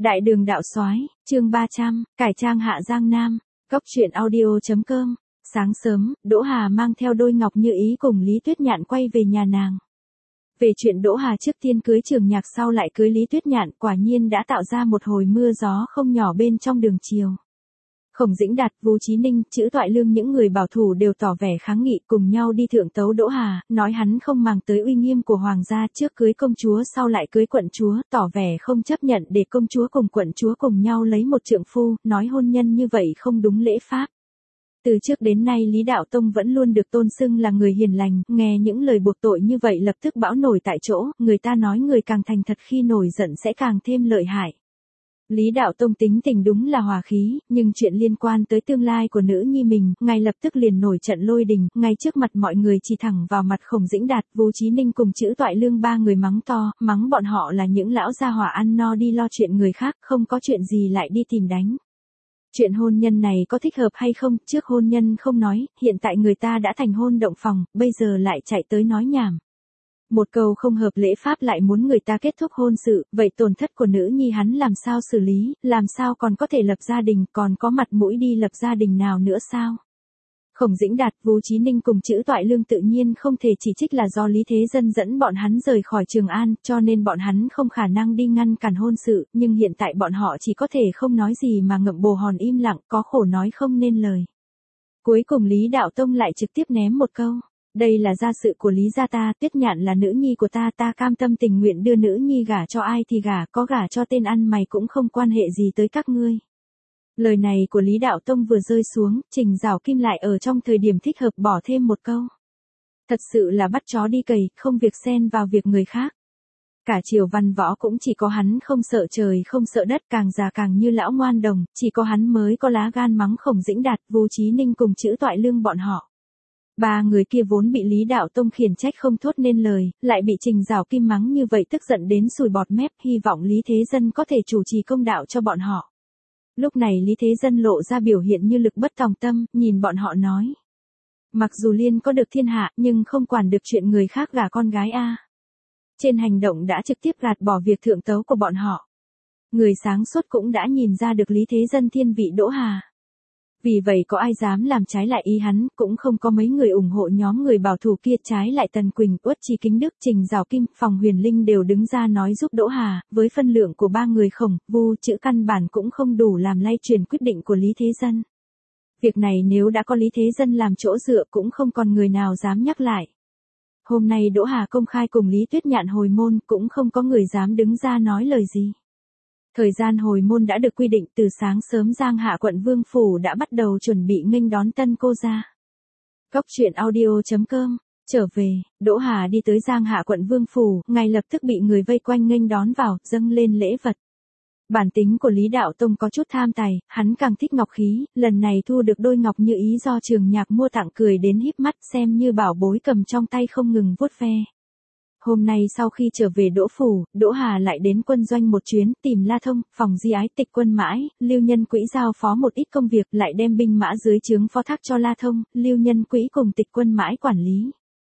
Đại đường đạo soái, chương 300, cải trang hạ Giang Nam, Cốc truyện audio.com. Sáng sớm, Đỗ Hà mang theo đôi ngọc như ý cùng Lý Tuyết Nhạn quay về nhà nàng. Về chuyện Đỗ Hà trước tiên cưới Trường Nhạc sau lại cưới Lý Tuyết Nhạn quả nhiên đã tạo ra một hồi mưa gió không nhỏ bên trong đường triều. Khổng Dĩnh Đạt, Vu Chí Ninh, Trữ Toại Lương những người bảo thủ đều tỏ vẻ kháng nghị cùng nhau đi thượng tấu Đỗ Hà, nói hắn không màng tới uy nghiêm của hoàng gia, trước cưới công chúa sau lại cưới quận chúa, tỏ vẻ không chấp nhận để công chúa cùng quận chúa cùng nhau lấy một trượng phu, nói hôn nhân như vậy không đúng lễ pháp. Từ trước đến nay Lý Đạo Tông vẫn luôn được tôn xưng là người hiền lành, nghe những lời buộc tội như vậy lập tức bão nổi tại chỗ, người ta nói người càng thành thật khi nổi giận sẽ càng thêm lợi hại. Lý Đạo Tông tính tình đúng là hòa khí, nhưng chuyện liên quan tới tương lai của nữ nhi mình, ngay lập tức liền nổi trận lôi đình, ngay trước mặt mọi người chỉ thẳng vào mặt Khổng Dĩnh Đạt, Vu Chí Ninh cùng Trữ Toại Lương ba người mắng to, mắng bọn họ là những lão gia hỏa ăn no đi lo chuyện người khác, không có chuyện gì lại đi tìm đánh. Chuyện hôn nhân này có thích hợp hay không, trước hôn nhân không nói, hiện tại người ta đã thành hôn động phòng, bây giờ lại chạy tới nói nhảm. Một câu không hợp lễ pháp lại muốn người ta kết thúc hôn sự, vậy tổn thất của nữ nhi hắn làm sao xử lý, làm sao còn có thể lập gia đình, còn có mặt mũi đi lập gia đình nào nữa sao? Khổng Dĩnh Đạt, Vu Chí Ninh cùng Trữ Toại Lương tự nhiên không thể chỉ trích là do Lý Thế Dân dẫn bọn hắn rời khỏi Trường An, cho nên bọn hắn không khả năng đi ngăn cản hôn sự, nhưng hiện tại bọn họ chỉ có thể không nói gì mà ngậm bồ hòn im lặng, có khổ nói không nên lời. Cuối cùng Lý Đạo Tông lại trực tiếp ném một câu. Đây là gia sự của Lý gia ta, Tuyết Nhạn là nữ nhi của ta, ta cam tâm tình nguyện đưa nữ nhi gả cho ai thì gả, có gả cho tên ăn mày cũng không quan hệ gì tới các ngươi. Lời này của Lý Đạo Tông vừa rơi xuống, Trình Giảo Kim lại ở trong thời điểm thích hợp bỏ thêm một câu. Thật sự là bắt chó đi cày, không việc xen vào việc người khác. Cả triều văn võ cũng chỉ có hắn không sợ trời không sợ đất, càng già càng như lão ngoan đồng, chỉ có hắn mới có lá gan mắng Khổng Dĩnh Đạt, Vu Chí Ninh cùng Trữ Toại Lương bọn họ. Ba người kia vốn bị Lý Đạo Tông khiển trách không thốt nên lời, lại bị Trình Giảo Kim mắng như vậy tức giận đến sùi bọt mép, hy vọng Lý Thế Dân có thể chủ trì công đạo cho bọn họ. Lúc này Lý Thế Dân lộ ra biểu hiện như lực bất tòng tâm, nhìn bọn họ nói. Mặc dù Liên có được thiên hạ, nhưng không quản được chuyện người khác gả con gái a. Trên hành động đã trực tiếp gạt bỏ việc thượng tấu của bọn họ. Người sáng suốt cũng đã nhìn ra được Lý Thế Dân thiên vị Đỗ Hà. Vì vậy có ai dám làm trái lại ý hắn, cũng không có mấy người ủng hộ nhóm người bảo thủ kia, trái lại Tần Quỳnh, Uất Trí Kính Đức, Trình Giảo Kim, Phòng Huyền Linh đều đứng ra nói giúp Đỗ Hà, với phân lượng của ba người Khổng, Vu, Trữ căn bản cũng không đủ làm lay truyền quyết định của Lý Thế Dân. Việc này nếu đã có Lý Thế Dân làm chỗ dựa cũng không còn người nào dám nhắc lại. Hôm nay Đỗ Hà công khai cùng Lý Tuyết Nhạn hồi môn, cũng không có người dám đứng ra nói lời gì. Thời gian hồi môn đã được quy định, từ sáng sớm Giang Hạ quận Vương Phủ đã bắt đầu chuẩn bị nghênh đón tân cô ra. Cốc truyện audio.com. Trở về, Đỗ Hà đi tới Giang Hạ quận Vương Phủ, ngay lập tức bị người vây quanh nghênh đón vào, dâng lên lễ vật. Bản tính của Lý Đạo Tông có chút tham tài, hắn càng thích ngọc khí, lần này thu được đôi ngọc như ý do Trường Nhạc mua tặng cười đến híp mắt, xem như bảo bối cầm trong tay không ngừng vuốt ve. Hôm nay sau khi trở về Đỗ Phủ, Đỗ Hà lại đến quân doanh một chuyến, tìm La Thông, Phòng Di Ái, Tịch Quân Mãi, Lưu Nhân Quỹ giao phó một ít công việc, lại đem binh mã dưới trướng phó thác cho La Thông, Lưu Nhân Quỹ cùng Tịch Quân Mãi quản lý.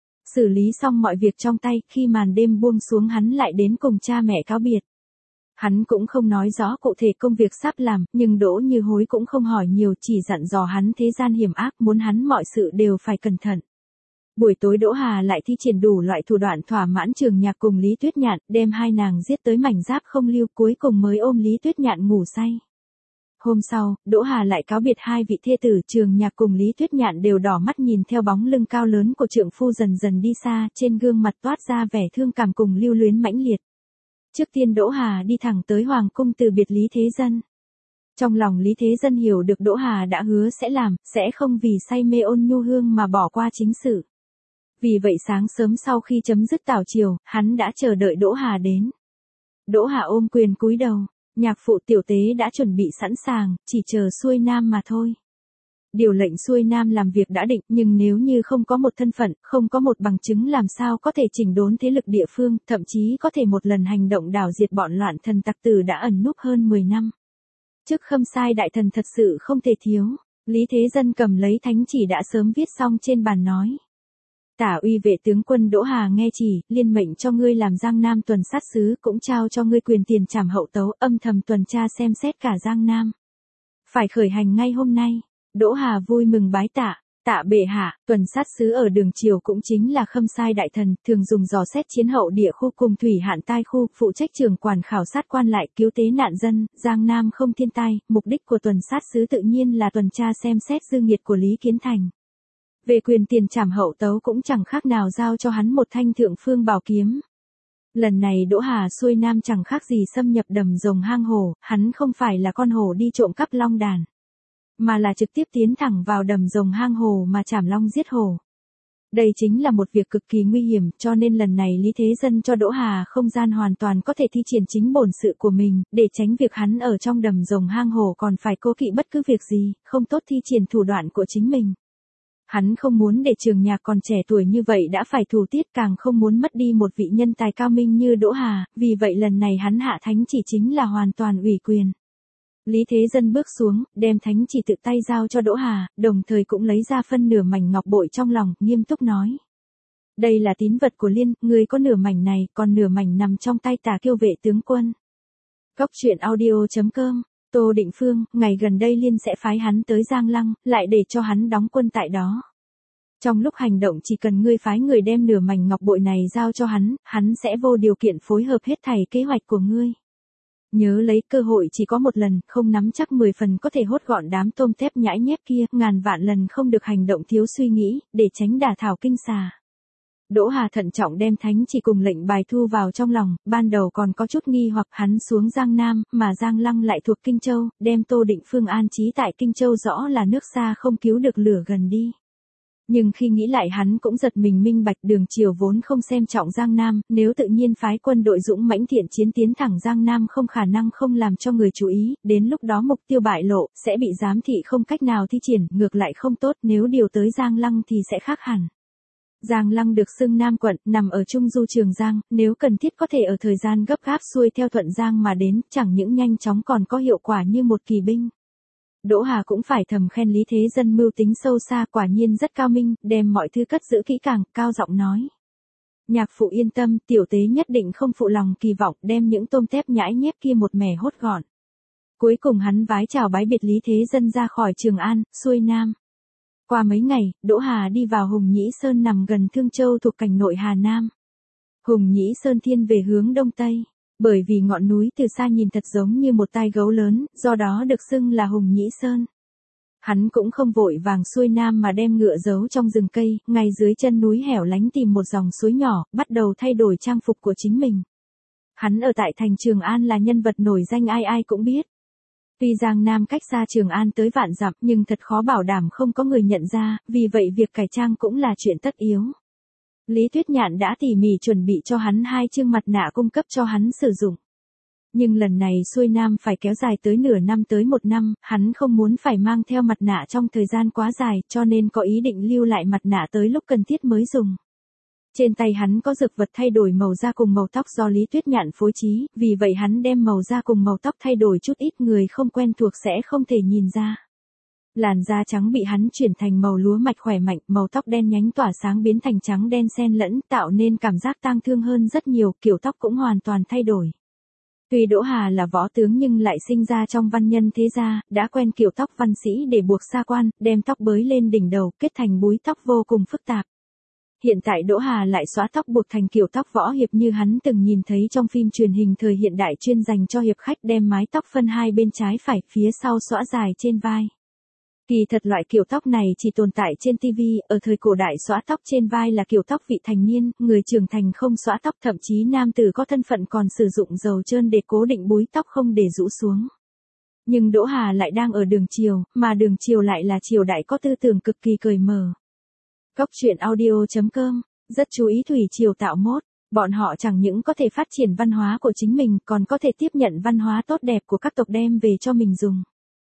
Xử lý xong mọi việc trong tay, khi màn đêm buông xuống hắn lại đến cùng cha mẹ cáo biệt. Hắn cũng không nói rõ cụ thể công việc sắp làm, nhưng Đỗ Như Hối cũng không hỏi nhiều, chỉ dặn dò hắn thế gian hiểm ác, muốn hắn mọi sự đều phải cẩn thận. Buổi tối Đỗ Hà lại thi triển đủ loại thủ đoạn thỏa mãn Trường Nhạc cùng Lý Tuyết Nhạn, đem hai nàng giết tới mảnh giáp không lưu, cuối cùng mới ôm Lý Tuyết Nhạn ngủ say. Hôm sau, Đỗ Hà lại cáo biệt hai vị thê tử, Trường Nhạc cùng Lý Tuyết Nhạn đều đỏ mắt nhìn theo bóng lưng cao lớn của trượng phu dần dần đi xa, trên gương mặt toát ra vẻ thương cảm cùng lưu luyến mãnh liệt. Trước tiên Đỗ Hà đi thẳng tới Hoàng cung từ biệt Lý Thế Dân. Trong lòng Lý Thế Dân hiểu được Đỗ Hà đã hứa sẽ làm, sẽ không vì say mê ôn nhu hương mà bỏ qua chính sự. Vì vậy sáng sớm sau khi chấm dứt tảo triều, hắn đã chờ đợi Đỗ Hà đến. Đỗ Hà ôm quyền cúi đầu, nhạc phụ tiểu tế đã chuẩn bị sẵn sàng, chỉ chờ xuôi nam mà thôi. Điều lệnh xuôi nam làm việc đã định, nhưng nếu như không có một thân phận, không có một bằng chứng làm sao có thể chỉnh đốn thế lực địa phương, thậm chí có thể một lần hành động đảo diệt bọn loạn thần tặc tử đã ẩn núp hơn 10 năm. Chức khâm sai đại thần thật sự không thể thiếu, Lý Thế Dân cầm lấy thánh chỉ đã sớm viết xong trên bàn nói. Tả uy vệ tướng quân Đỗ Hà nghe chỉ, liên mệnh cho ngươi làm Giang Nam tuần sát sứ, cũng trao cho ngươi quyền tiền trảm hậu tấu, âm thầm tuần tra xem xét cả Giang Nam. Phải khởi hành ngay hôm nay. Đỗ Hà vui mừng bái tạ. Tạ bệ hạ, tuần sát sứ ở đường triều cũng chính là khâm sai đại thần, thường dùng dò xét chiến hậu địa khu cùng thủy hạn tai khu, phụ trách trưởng quản khảo sát quan lại, cứu tế nạn dân, Giang Nam không thiên tai. Mục đích của tuần sát sứ tự nhiên là tuần tra xem xét dư nghiệt của Lý Kiến Thành. Về quyền tiền trảm hậu tấu cũng chẳng khác nào giao cho hắn một thanh thượng phương bảo kiếm. Lần này Đỗ Hà xuôi nam chẳng khác gì xâm nhập đầm rồng hang hổ, hắn không phải là con hổ đi trộm cắp long đàn, mà là trực tiếp tiến thẳng vào đầm rồng hang hổ mà trảm long giết hổ. Đây chính là một việc cực kỳ nguy hiểm, cho nên lần này Lý Thế Dân cho Đỗ Hà không gian hoàn toàn có thể thi triển chính bổn sự của mình, để tránh việc hắn ở trong đầm rồng hang hổ còn phải cố kỵ bất cứ việc gì, không tốt thi triển thủ đoạn của chính mình. Hắn không muốn để Trường Nhạc còn trẻ tuổi như vậy đã phải thủ tiết, càng không muốn mất đi một vị nhân tài cao minh như Đỗ Hà, vì vậy lần này hắn hạ thánh chỉ chính là hoàn toàn ủy quyền. Lý Thế Dân bước xuống, đem thánh chỉ tự tay giao cho Đỗ Hà, đồng thời cũng lấy ra phân nửa mảnh ngọc bội trong lòng, nghiêm túc nói. Đây là tín vật của Liên, người có nửa mảnh này, còn nửa mảnh nằm trong tay Tả Kiêu vệ tướng quân. Góc truyện audio.com. Tô Định Phương, ngày gần đây Liên sẽ phái hắn tới Giang Lăng, lại để cho hắn đóng quân tại đó. Trong lúc hành động chỉ cần ngươi phái người đem nửa mảnh ngọc bội này giao cho hắn sẽ vô điều kiện phối hợp hết thảy kế hoạch của ngươi. Nhớ lấy, cơ hội chỉ có một lần, không nắm chắc 10 phần có thể hốt gọn đám tôm tép nhãi nhép kia, ngàn vạn lần không được hành động thiếu suy nghĩ, để tránh đả thảo kinh xà. Đỗ Hà thận trọng đem thánh chỉ cùng lệnh bài thu vào trong lòng, ban đầu còn có chút nghi hoặc hắn xuống Giang Nam, mà Giang Lăng lại thuộc Kinh Châu, đem Tô Định Phương an trí tại Kinh Châu rõ là nước xa không cứu được lửa gần đi. Nhưng khi nghĩ lại hắn cũng giật mình, minh bạch đường triều vốn không xem trọng Giang Nam, nếu tự nhiên phái quân đội dũng mãnh thiện chiến tiến thẳng Giang Nam không khả năng không làm cho người chú ý, đến lúc đó mục tiêu bại lộ, sẽ bị giám thị không cách nào thi triển, ngược lại không tốt, nếu điều tới Giang Lăng thì sẽ khác hẳn. Giang Lăng được xưng Nam quận, nằm ở trung du Trường Giang, nếu cần thiết có thể ở thời gian gấp gáp xuôi theo Thuận Giang mà đến, chẳng những nhanh chóng còn có hiệu quả như một kỳ binh. Đỗ Hà cũng phải thầm khen Lý Thế Dân mưu tính sâu xa, quả nhiên rất cao minh, đem mọi thứ cất giữ kỹ càng, cao giọng nói. Nhạc phụ yên tâm, tiểu tế nhất định không phụ lòng kỳ vọng, đem những tôm tép nhãi nhép kia một mẻ hốt gọn. Cuối cùng hắn vái chào bái biệt Lý Thế Dân ra khỏi Trường An, xuôi Nam. Qua mấy ngày, Đỗ Hà đi vào Hùng Nhĩ Sơn nằm gần Thương Châu thuộc cảnh nội Hà Nam. Hùng Nhĩ Sơn thiên về hướng đông tây, bởi vì ngọn núi từ xa nhìn thật giống như một tai gấu lớn, do đó được xưng là Hùng Nhĩ Sơn. Hắn cũng không vội vàng xuôi nam mà đem ngựa giấu trong rừng cây, ngay dưới chân núi hẻo lánh tìm một dòng suối nhỏ, bắt đầu thay đổi trang phục của chính mình. Hắn ở tại thành Trường An là nhân vật nổi danh ai ai cũng biết. Tuy Giang Nam cách xa Trường An tới vạn dặm nhưng thật khó bảo đảm không có người nhận ra, vì vậy việc cải trang cũng là chuyện tất yếu. Lý Tuyết Nhạn đã tỉ mỉ chuẩn bị cho hắn 2 chương mặt nạ cung cấp cho hắn sử dụng. Nhưng lần này xuôi nam phải kéo dài tới nửa năm tới 1 năm, hắn không muốn phải mang theo mặt nạ trong thời gian quá dài, cho nên có ý định lưu lại mặt nạ tới lúc cần thiết mới dùng. Trên tay hắn có dược vật thay đổi màu da cùng màu tóc do Lý Tuyết Nhạn phối trí, vì vậy hắn đem màu da cùng màu tóc thay đổi chút ít, người không quen thuộc sẽ không thể nhìn ra. Làn da trắng bị hắn chuyển thành màu lúa mạch khỏe mạnh, màu tóc đen nhánh tỏa sáng biến thành trắng đen xen lẫn, tạo nên cảm giác tang thương hơn rất nhiều, kiểu tóc cũng hoàn toàn thay đổi. Tuy Đỗ Hà là võ tướng nhưng lại sinh ra trong văn nhân thế gia, đã quen kiểu tóc văn sĩ để buộc xa quan, đem tóc bới lên đỉnh đầu, kết thành búi tóc vô cùng phức tạp. Hiện tại Đỗ Hà lại xóa tóc buộc thành kiểu tóc võ hiệp như hắn từng nhìn thấy trong phim truyền hình thời hiện đại chuyên dành cho hiệp khách, đem mái tóc phân hai bên trái phải, phía sau xõa dài trên vai. Kỳ thật loại kiểu tóc này chỉ tồn tại trên TV, ở thời cổ đại xõa tóc trên vai là kiểu tóc vị thành niên, người trưởng thành không xõa tóc, thậm chí nam tử có thân phận còn sử dụng dầu trơn để cố định búi tóc không để rũ xuống. Nhưng Đỗ Hà lại đang ở đường triều, mà đường triều lại là triều đại có tư tưởng cực kỳ cởi mở. Góc truyện audio.com, rất chú ý thủy triều tạo mốt, bọn họ chẳng những có thể phát triển văn hóa của chính mình, còn có thể tiếp nhận văn hóa tốt đẹp của các tộc đem về cho mình dùng.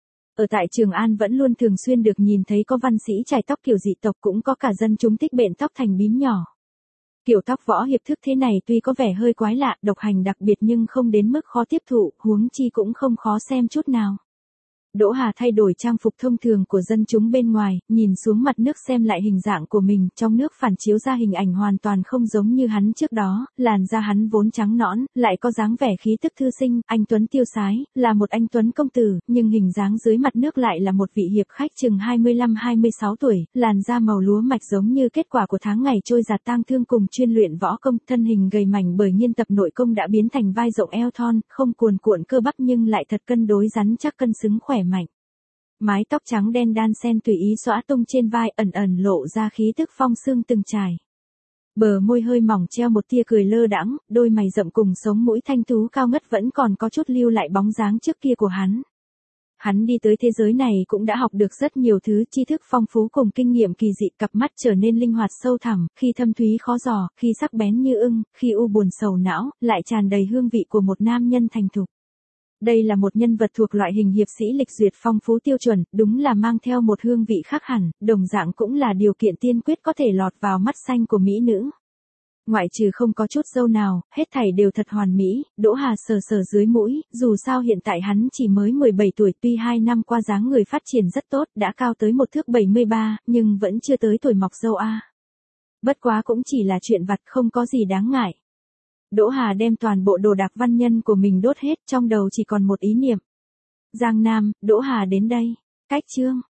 Ở tại Trường An vẫn luôn thường xuyên được nhìn thấy có văn sĩ chải tóc kiểu dị tộc, cũng có cả dân chúng thích bện tóc thành bím nhỏ. Kiểu tóc võ hiệp thức thế này tuy có vẻ hơi quái lạ, độc hành đặc biệt nhưng không đến mức khó tiếp thụ, huống chi cũng không khó xem chút nào. Đỗ Hà thay đổi trang phục thông thường của dân chúng bên ngoài, nhìn xuống mặt nước xem lại hình dạng của mình, trong nước phản chiếu ra hình ảnh hoàn toàn không giống như hắn trước đó, làn da hắn vốn trắng nõn, lại có dáng vẻ khí tức thư sinh, anh tuấn tiêu sái, là một anh tuấn công tử, nhưng hình dáng dưới mặt nước lại là một vị hiệp khách chừng 25-26 tuổi, làn da màu lúa mạch giống như kết quả của tháng ngày trôi giạt tang thương cùng chuyên luyện võ công, thân hình gầy mảnh bởi nghiên tập nội công đã biến thành vai rộng eo thon, không cuồn cuộn cơ bắp nhưng lại thật cân đối rắn chắc cân xứng khỏe mạnh. Mái tóc trắng đen đan xen tùy ý xõa tung trên vai, ẩn ẩn lộ ra khí tức phong sương từng trải. Bờ môi hơi mỏng treo một tia cười lơ đãng, đôi mày rậm cùng sống mũi thanh tú cao ngất vẫn còn có chút lưu lại bóng dáng trước kia của hắn. Hắn đi tới thế giới này cũng đã học được rất nhiều thứ, tri thức phong phú cùng kinh nghiệm kỳ dị, cặp mắt trở nên linh hoạt sâu thẳm, khi thâm thúy khó dò, khi sắc bén như ưng, khi u buồn sầu não, lại tràn đầy hương vị của một nam nhân thành thục. Đây là một nhân vật thuộc loại hình hiệp sĩ lịch duyệt phong phú tiêu chuẩn, đúng là mang theo một hương vị khác hẳn, đồng dạng cũng là điều kiện tiên quyết có thể lọt vào mắt xanh của mỹ nữ. Ngoại trừ không có chút râu nào, hết thảy đều thật hoàn mỹ, Đỗ Hà sờ sờ dưới mũi, dù sao hiện tại hắn chỉ mới 17 tuổi, tuy 2 năm qua dáng người phát triển rất tốt, đã cao tới 1,73 thước, nhưng vẫn chưa tới tuổi mọc râu a. Bất quá cũng chỉ là chuyện vặt, không có gì đáng ngại. Đỗ Hà đem toàn bộ đồ đạc văn nhân của mình đốt hết, trong đầu chỉ còn một ý niệm. Giang Nam, Đỗ Hà đến đây. Cách chương